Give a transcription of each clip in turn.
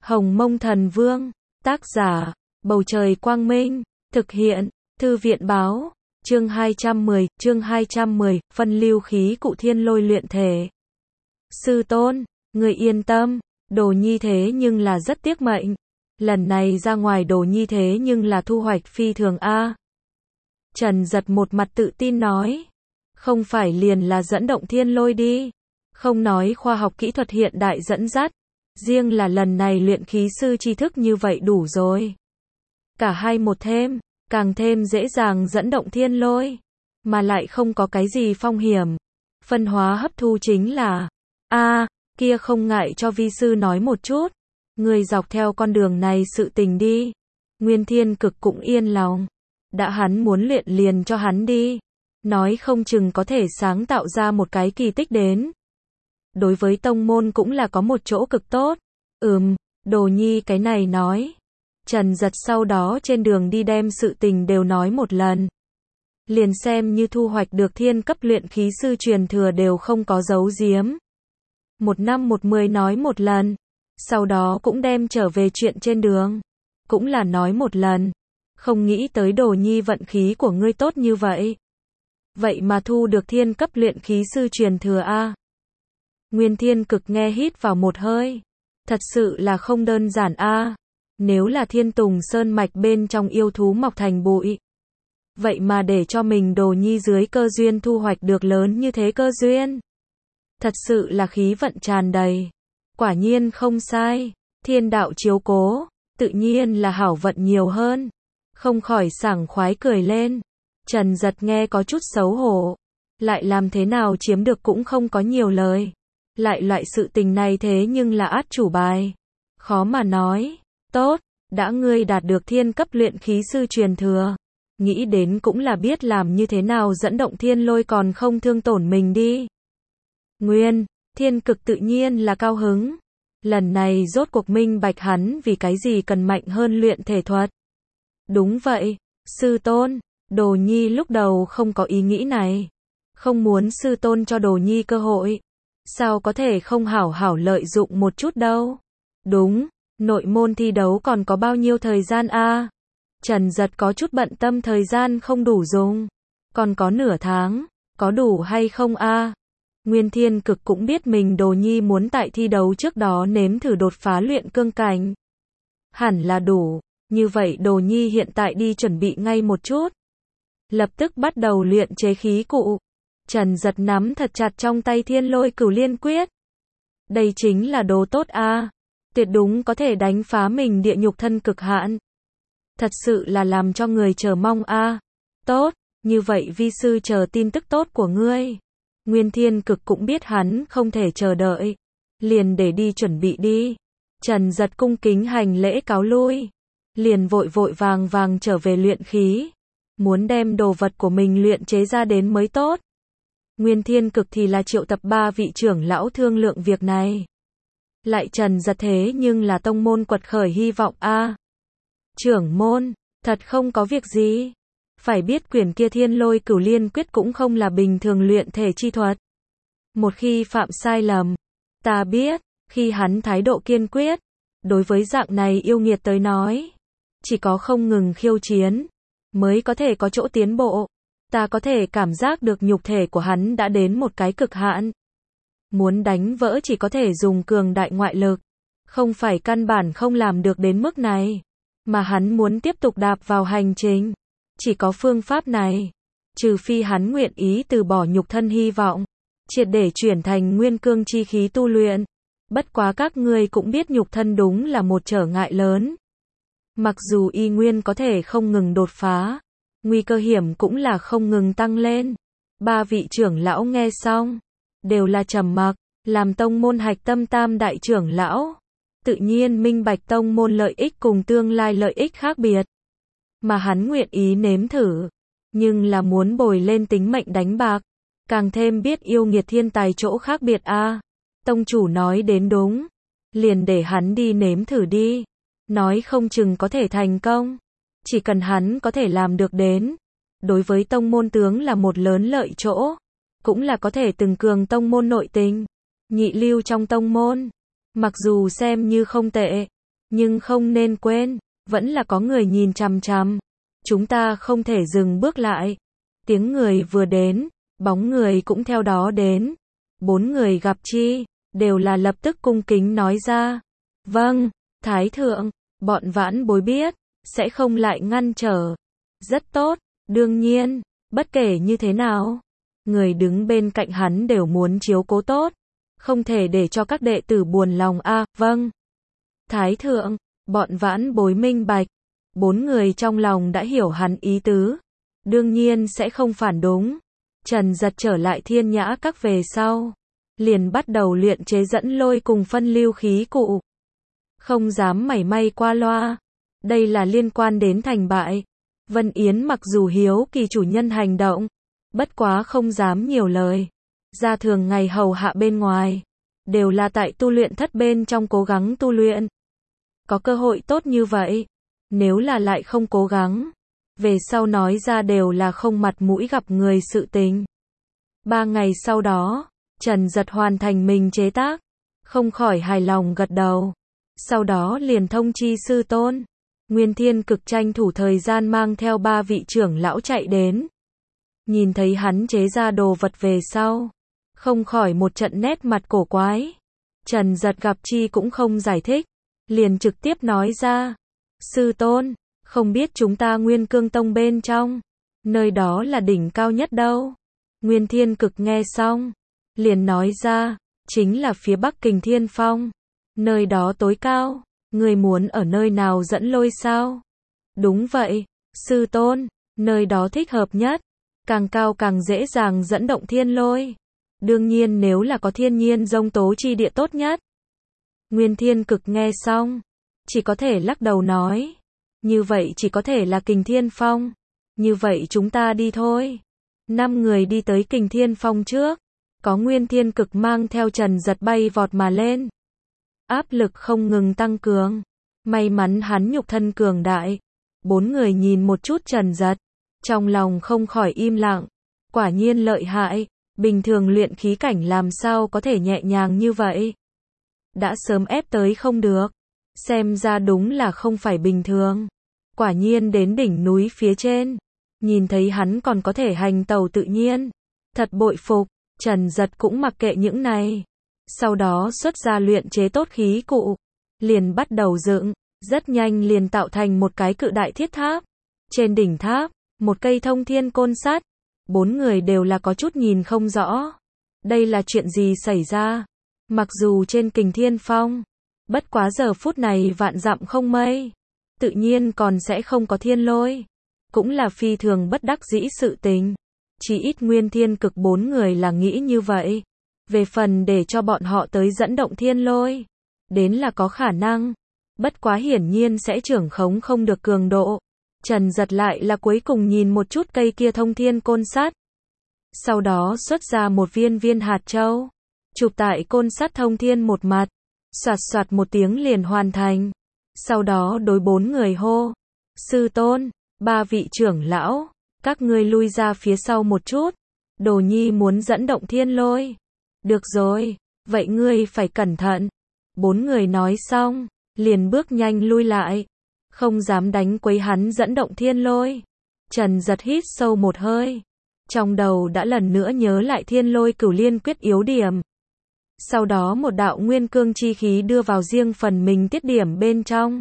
Hồng Mông Thần Vương, tác giả, Bầu Trời Quang Minh, thực hiện, Thư viện Báo, chương 210, phân lưu khí cụ thiên lôi luyện thể. Sư tôn, người yên tâm, Đồ Nhi thế nhưng là rất tiếc mệnh. Lần này ra ngoài Đồ Nhi thế nhưng là thu hoạch phi thường a. Trần Giật một mặt tự tin nói. Không phải liền là dẫn động thiên lôi đi. Không nói khoa học kỹ thuật hiện đại dẫn dắt. Riêng là lần này luyện khí sư tri thức như vậy đủ rồi. Cả hai một thêm, càng thêm dễ dàng dẫn động thiên lôi. Mà lại không có cái gì phong hiểm. Phân hóa hấp thu chính là kia không ngại cho vi sư nói một chút. Người dọc theo con đường này sự tình đi. Nguyên Thiên Cực cũng yên lòng. Đã hắn muốn luyện liền cho hắn đi. Nói không chừng có thể sáng tạo ra một cái kỳ tích đến. Đối với tông môn cũng là có một chỗ cực tốt. Đồ Nhi cái này nói. Trần Giật sau đó trên đường đi đem sự tình đều nói một lần. Liền xem như thu hoạch được thiên cấp luyện khí sư truyền thừa đều không có giấu giếm. Một năm một mười nói một lần. Sau đó cũng đem trở về chuyện trên đường. Cũng là nói một lần. Không nghĩ tới Đồ Nhi vận khí của ngươi tốt như vậy. Vậy mà thu được thiên cấp luyện khí sư truyền thừa a. Nguyên Thiên Cực nghe hít vào một hơi. Thật sự là không đơn giản a. Nếu là Thiên Tùng Sơn mạch bên trong yêu thú mọc thành bụi. Vậy mà để cho mình Đồ Nhi dưới cơ duyên thu hoạch được lớn như thế cơ duyên. Thật sự là khí vận tràn đầy. Quả nhiên không sai. Thiên đạo chiếu cố. Tự nhiên là hảo vận nhiều hơn. Không khỏi sảng khoái cười lên. Trần Giật nghe có chút xấu hổ. Lại làm thế nào chiếm được cũng không có nhiều lời. Lại loại sự tình này thế nhưng là át chủ bài. Khó mà nói. Tốt, đã ngươi đạt được thiên cấp luyện khí sư truyền thừa. Nghĩ đến cũng là biết làm như thế nào dẫn động thiên lôi còn không thương tổn mình đi. Nguyên Thiên Cực tự nhiên là cao hứng. Lần này rốt cuộc minh bạch hắn vì cái gì cần mạnh hơn luyện thể thuật. Đúng vậy, sư tôn. Đồ Nhi lúc đầu không có ý nghĩ này. Không muốn sư tôn cho Đồ Nhi cơ hội. Sao có thể không hảo hảo lợi dụng một chút đâu. Đúng, nội môn thi đấu còn có bao nhiêu thời gian a? Trần Giật có chút bận tâm thời gian không đủ dùng. Còn có nửa tháng, có đủ hay không a? Nguyên Thiên Cực cũng biết mình Đồ Nhi muốn tại thi đấu trước đó nếm thử đột phá luyện cương cảnh. Hẳn là đủ, như vậy Đồ Nhi hiện tại đi chuẩn bị ngay một chút. Lập tức bắt đầu luyện chế khí cụ. Trần Giật nắm thật chặt trong tay Thiên Lôi Cửu Liên Quyết. Đây chính là đồ tốt a. Tuyệt đúng có thể đánh phá mình địa nhục thân cực hạn. Thật sự là làm cho người chờ mong a. Tốt, như vậy vi sư chờ tin tức tốt của ngươi. Nguyên Thiên Cực cũng biết hắn không thể chờ đợi. Liền để đi chuẩn bị đi. Trần Giật cung kính hành lễ cáo lui. Liền vội vội vàng trở về luyện khí. Muốn đem đồ vật của mình luyện chế ra đến mới tốt. Nguyên Thiên Cực thì là triệu tập 3 vị trưởng lão thương lượng việc này. Lại Trần Giật thế nhưng là tông môn quật khởi hy vọng a. Trưởng môn, thật không có việc gì. Phải biết quyển kia Thiên Lôi Cửu Liên Quyết cũng không là bình thường luyện thể chi thuật. Một khi phạm sai lầm, ta biết, khi hắn thái độ kiên quyết, đối với dạng này yêu nghiệt tới nói, chỉ có không ngừng khiêu chiến, mới có thể có chỗ tiến bộ. Ta có thể cảm giác được nhục thể của hắn đã đến một cái cực hạn. Muốn đánh vỡ chỉ có thể dùng cường đại ngoại lực. Không phải căn bản không làm được đến mức này. Mà hắn muốn tiếp tục đạp vào hành trình. Chỉ có phương pháp này. Trừ phi hắn nguyện ý từ bỏ nhục thân hy vọng. Triệt để chuyển thành nguyên cương chi khí tu luyện. Bất quá các ngươi cũng biết nhục thân đúng là một trở ngại lớn. Mặc dù y nguyên có thể không ngừng đột phá. Nguy cơ hiểm cũng là không ngừng tăng lên. 3 vị trưởng lão nghe xong. Đều là trầm mặc. Làm tông môn hạch tâm tam đại trưởng lão. Tự nhiên minh bạch tông môn lợi ích cùng tương lai lợi ích khác biệt. Mà hắn nguyện ý nếm thử. Nhưng là muốn bồi lên tính mệnh đánh bạc. Càng thêm biết yêu nghiệt thiên tài chỗ khác biệt a. Tông chủ nói đến đúng. Liền để hắn đi nếm thử đi. Nói không chừng có thể thành công. Chỉ cần hắn có thể làm được đến. Đối với tông môn tướng là một lớn lợi chỗ. Cũng là có thể từng cường tông môn nội tình. Nhị lưu trong tông môn. Mặc dù xem như không tệ. Nhưng không nên quên, vẫn là có người nhìn chằm chằm. Chúng ta không thể dừng bước lại. Tiếng người vừa đến, bóng người cũng theo đó đến. 4 người gặp chi, đều là lập tức cung kính nói ra. Vâng, Thái thượng, bọn vãn bối biết, sẽ không lại ngăn trở. Rất tốt, đương nhiên, bất kể như thế nào, người đứng bên cạnh hắn đều muốn chiếu cố tốt. Không thể để cho các đệ tử buồn lòng a. Vâng. Thái thượng, bọn vãn bối minh bạch. 4 người trong lòng đã hiểu hắn ý tứ. Đương nhiên sẽ không phản đúng. Trần Giật trở lại Thiên Nhã Các về sau, liền bắt đầu luyện chế dẫn lôi cùng phân lưu khí cụ. Không dám mảy may qua loa. Đây là liên quan đến thành bại. Vân Yến mặc dù hiếu kỳ chủ nhân hành động, bất quá không dám nhiều lời. Ra thường ngày hầu hạ bên ngoài, đều là tại tu luyện thất bên trong cố gắng tu luyện. Có cơ hội tốt như vậy, nếu là lại không cố gắng, về sau nói ra đều là không mặt mũi gặp người sự tình. 3 ngày sau đó, Trần Giật hoàn thành mình chế tác, không khỏi hài lòng gật đầu. Sau đó liền thông chi sư tôn. Nguyên Thiên Cực tranh thủ thời gian mang theo 3 vị trưởng lão chạy đến. Nhìn thấy hắn chế ra đồ vật về sau, không khỏi một trận nét mặt cổ quái. Trần Giật gặp chi cũng không giải thích, liền trực tiếp nói ra. Sư tôn, không biết chúng ta Nguyên Cương Tông bên trong, nơi đó là đỉnh cao nhất đâu. Nguyên Thiên Cực nghe xong, liền nói ra, chính là phía Bắc Kình Thiên Phong. Nơi đó tối cao, người muốn ở nơi nào dẫn lôi sao? Đúng vậy, sư tôn, nơi đó thích hợp nhất. Càng cao càng dễ dàng dẫn động thiên lôi. Đương nhiên nếu là có thiên nhiên giông tố chi địa tốt nhất. Nguyên Thiên Cực nghe xong, chỉ có thể lắc đầu nói. Như vậy chỉ có thể là Kình Thiên Phong. Như vậy chúng ta đi thôi. 5 người đi tới Kình Thiên Phong trước. Có Nguyên Thiên Cực mang theo Trần Giật bay vọt mà lên. Áp lực không ngừng tăng cường. May mắn hắn nhục thân cường đại. 4 người nhìn một chút Trần Giật, trong lòng không khỏi im lặng. Quả nhiên lợi hại. Bình thường luyện khí cảnh làm sao có thể nhẹ nhàng như vậy. Đã sớm ép tới không được. Xem ra đúng là không phải bình thường. Quả nhiên đến đỉnh núi phía trên, nhìn thấy hắn còn có thể hành tẩu tự nhiên. Thật bội phục. Trần Giật cũng mặc kệ những này. Sau đó xuất ra luyện chế tốt khí cụ. Liền bắt đầu dựng. Rất nhanh liền tạo thành một cái cự đại thiết tháp. Trên đỉnh tháp, một cây thông thiên côn sắt. 4 người đều là có chút nhìn không rõ. Đây là chuyện gì xảy ra? Mặc dù trên Kình Thiên Phong, bất quá giờ phút này vạn dặm không mây, tự nhiên còn sẽ không có thiên lôi. Cũng là phi thường bất đắc dĩ sự tình. Chỉ ít Nguyên Thiên Cực 4 người là nghĩ như vậy. Về phần để cho bọn họ tới dẫn động thiên lôi, đến là có khả năng. Bất quá hiển nhiên sẽ trưởng khống không được cường độ. Trần Giật lại là cuối cùng nhìn một chút cây kia thông thiên côn sắt. Sau đó xuất ra một viên hạt châu. Chụp tại côn sắt thông thiên một mặt. Soạt soạt một tiếng liền hoàn thành. Sau đó đối 4 người hô. Sư tôn, 3 vị trưởng lão, các ngươi lui ra phía sau một chút. Đồ nhi muốn dẫn động thiên lôi. Được rồi, vậy ngươi phải cẩn thận. 4 người nói xong, liền bước nhanh lui lại. Không dám đánh quấy hắn dẫn động thiên lôi. Trần Giật hít sâu một hơi. Trong đầu đã lần nữa nhớ lại thiên lôi cửu liên quyết yếu điểm. Sau đó một đạo nguyên cương chi khí đưa vào riêng phần mình tiết điểm bên trong.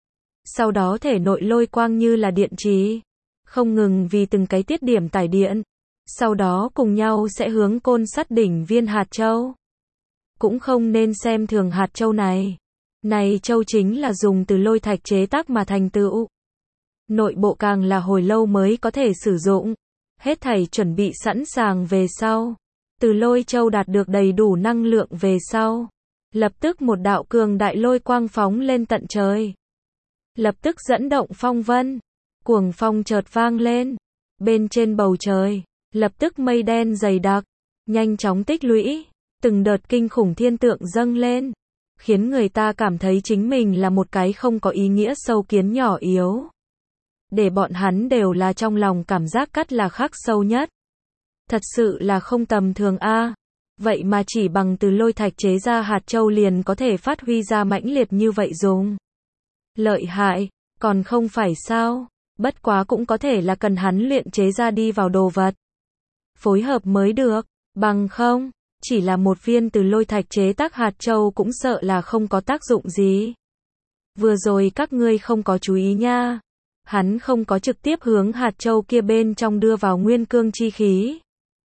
Sau đó thể nội lôi quang như là điện trì, không ngừng vì từng cái tiết điểm tải điện. Sau đó cùng nhau sẽ hướng côn sắt đỉnh viên hạt châu. Cũng không nên xem thường hạt châu này. Này châu chính là dùng từ lôi thạch chế tác mà thành tựu. Nội bộ càng là hồi lâu mới có thể sử dụng. Hết thảy chuẩn bị sẵn sàng về sau. Từ lôi châu đạt được đầy đủ năng lượng về sau. Lập tức một đạo cường đại lôi quang phóng lên tận trời. Lập tức dẫn động phong vân. Cuồng phong chợt vang lên. Bên trên bầu trời, lập tức mây đen dày đặc. Nhanh chóng tích lũy. Từng đợt kinh khủng thiên tượng dâng lên. Khiến người ta cảm thấy chính mình là một cái không có ý nghĩa sâu kiến nhỏ yếu. Để bọn hắn đều là trong lòng cảm giác cắt là khắc sâu nhất. Thật sự là không tầm thường a. Vậy mà chỉ bằng từ lôi thạch chế ra hạt châu liền có thể phát huy ra mãnh liệt như vậy dùng. Lợi hại, còn không phải sao? Bất quá cũng có thể là cần hắn luyện chế ra đi vào đồ vật. Phối hợp mới được, bằng không, chỉ là một viên từ lôi thạch chế tác hạt châu cũng sợ là không có tác dụng gì. Vừa rồi các ngươi không có chú ý nha. Hắn không có trực tiếp hướng hạt châu kia bên trong đưa vào nguyên cương chi khí,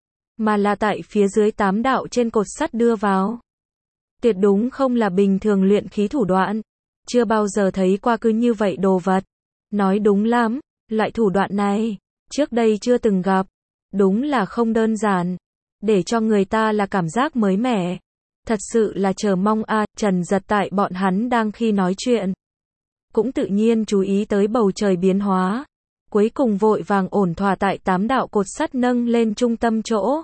mà là tại phía dưới 8 đạo trên cột sắt đưa vào. Tuyệt đúng không là bình thường luyện khí thủ đoạn. Chưa bao giờ thấy qua cứ như vậy đồ vật. Nói đúng lắm, loại thủ đoạn này, trước đây chưa từng gặp. Đúng là không đơn giản. Để cho người ta là cảm giác mới mẻ. Thật sự là chờ mong a. Trần Giật tại bọn hắn đang khi nói chuyện, cũng tự nhiên chú ý tới bầu trời biến hóa. Cuối cùng vội vàng ổn thỏa tại 8 đạo cột sắt nâng lên trung tâm chỗ.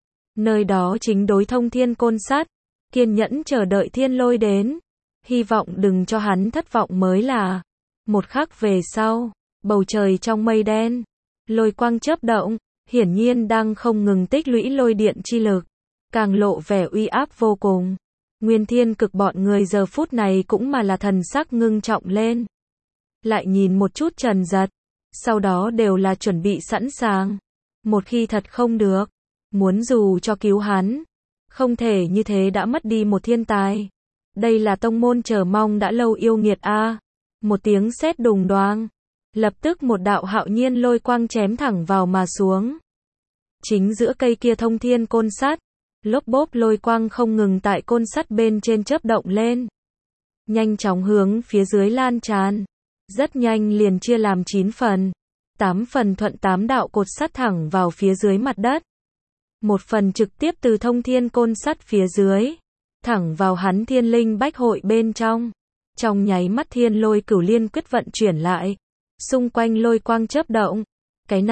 Nơi đó chính đối thông thiên côn sắt. Kiên nhẫn chờ đợi thiên lôi đến. Hy vọng đừng cho hắn thất vọng mới là. Một khắc về sau, bầu trời trong mây đen, lôi quang chớp động, hiển nhiên đang không ngừng tích lũy lôi điện chi lực, càng lộ vẻ uy áp vô cùng. Nguyên Thiên Cực bọn người giờ phút này cũng mà là thần sắc ngưng trọng lên. Lại nhìn một chút Trần Giật, sau đó đều là chuẩn bị sẵn sàng. Một khi thật không được, muốn dù cho cứu hắn, không thể như thế đã mất đi một thiên tài. Đây là tông môn chờ mong đã lâu yêu nghiệt a. Một tiếng sét đùng đoang, lập tức một đạo hạo nhiên lôi quang chém thẳng vào mà xuống. Chính giữa cây kia thông thiên côn sắt, lốp bốp lôi quang không ngừng tại côn sắt bên trên chớp động lên, nhanh chóng hướng phía dưới lan tràn, rất nhanh liền chia làm 9 phần. 8 phần thuận 8 đạo cột sắt thẳng vào phía dưới mặt đất. Một phần trực tiếp từ thông thiên côn sắt phía dưới, thẳng vào hắn thiên linh bách hội bên trong. Trong nháy mắt thiên lôi cửu liên quyết vận chuyển lại. Xung quanh lôi quang chớp động. Cái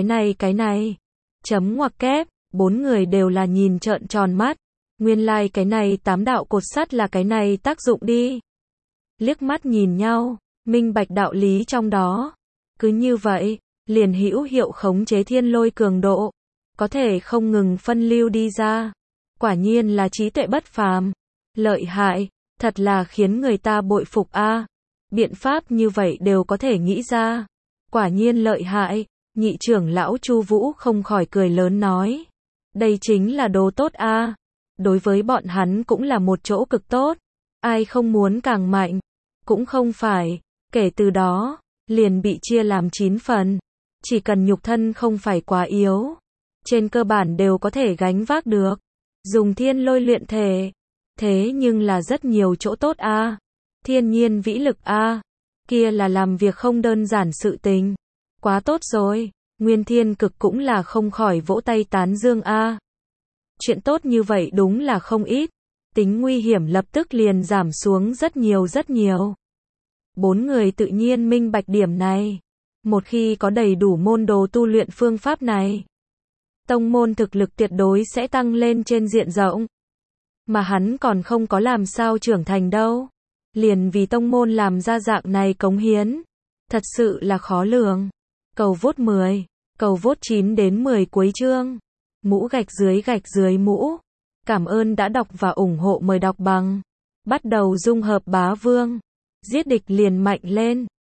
này. Chấm ngoặc kép, 4 người đều là nhìn trợn tròn mắt. Nguyên lai cái này 8 đạo cột sắt là cái này tác dụng đi. Liếc mắt nhìn nhau, minh bạch đạo lý trong đó. Cứ như vậy, liền hữu hiệu khống chế thiên lôi cường độ. Có thể không ngừng phân lưu đi ra. Quả nhiên là trí tuệ bất phàm. Lợi hại, thật là khiến người ta bội phục a. Biện pháp như vậy đều có thể nghĩ ra. Quả nhiên lợi hại. Nhị trưởng lão Chu Vũ không khỏi cười lớn nói. Đây chính là đồ tốt a. Đối với bọn hắn cũng là một chỗ cực tốt. Ai không muốn càng mạnh. Cũng không phải. Kể từ đó, liền bị chia làm 9 phần. Chỉ cần nhục thân không phải quá yếu, trên cơ bản đều có thể gánh vác được. Dùng thiên lôi luyện thể. Thế nhưng là rất nhiều chỗ tốt a. Thiên nhiên vĩ lực a. Kia là làm việc không đơn giản sự tình. Quá tốt rồi. Nguyên Thiên Cực cũng là không khỏi vỗ tay tán dương a. Chuyện tốt như vậy đúng là không ít. Tính nguy hiểm lập tức liền giảm xuống rất nhiều. 4 người tự nhiên minh bạch điểm này. Một khi có đầy đủ môn đồ tu luyện phương pháp này, tông môn thực lực tuyệt đối sẽ tăng lên trên diện rộng. Mà hắn còn không có làm sao trưởng thành đâu. Liền vì tông môn làm ra dạng này cống hiến. Thật sự là khó lường. Cầu vote 10, cầu vote 9 đến 10 cuối chương. Mũ gạch dưới mũ. Cảm ơn đã đọc và ủng hộ, mời đọc bằng. Bắt đầu dung hợp bá vương. Giết địch liền mạnh lên.